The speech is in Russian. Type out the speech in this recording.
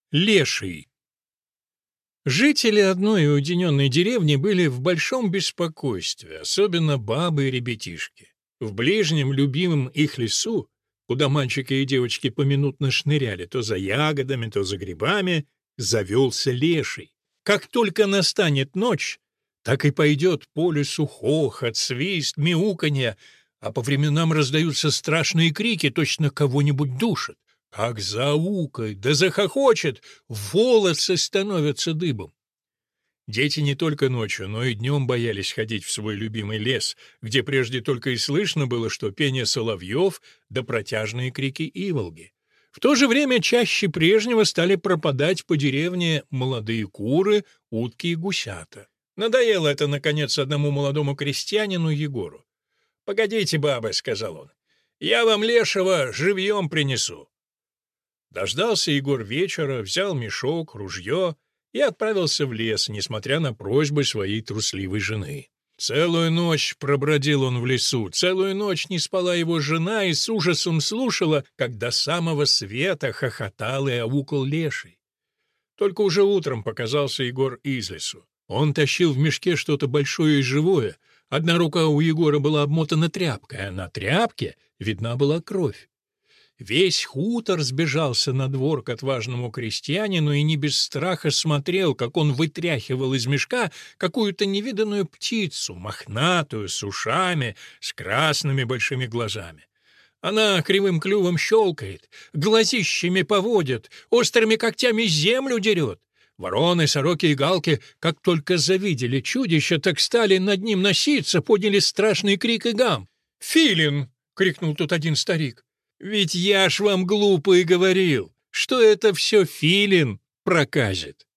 Леший. Жители одной уединенной деревни были в большом беспокойстве, особенно бабы и ребятишки. В ближнем любимом их лесу, куда мальчики и девочки поминутно шныряли то за ягодами, то за грибами, завелся леший. Как только настанет ночь, так и пойдет по лесу хохот, свист, мяуканье, а по временам раздаются страшные крики, точно кого-нибудь душат. Как заукает, да захохочет, волосы становятся дыбом. Дети не только ночью, но и днем боялись ходить в свой любимый лес, где прежде только и слышно было, что пение соловьев да протяжные крики иволги. В то же время чаще прежнего стали пропадать по деревне молодые куры, утки и гусята. Надоело это, наконец, одному молодому крестьянину Егору. «Погодите, бабы», — сказал он, — «я вам лешего живьем принесу». Дождался Егор вечера, взял мешок, ружье и отправился в лес, несмотря на просьбы своей трусливой жены. Целую ночь пробродил он в лесу, целую ночь не спала его жена и с ужасом слушала, как до самого света хохотал и аукал леший. Только уже утром показался Егор из лесу. Он тащил в мешке что-то большое и живое. Одна рука у Егора была обмотана тряпкой, а на тряпке видна была кровь. Весь хутор сбежался на двор к отважному крестьянину и не без страха смотрел, как он вытряхивал из мешка какую-то невиданную птицу, мохнатую, с ушами, с красными большими глазами. Она кривым клювом щелкает, глазищами поводит, острыми когтями землю дерет. Вороны, сороки и галки, как только завидели чудище, так стали над ним носиться, подняли страшный крик и гам. «Филин!» — крикнул тут один старик. «Ведь я ж вам глупо и говорил, что это все филин проказит».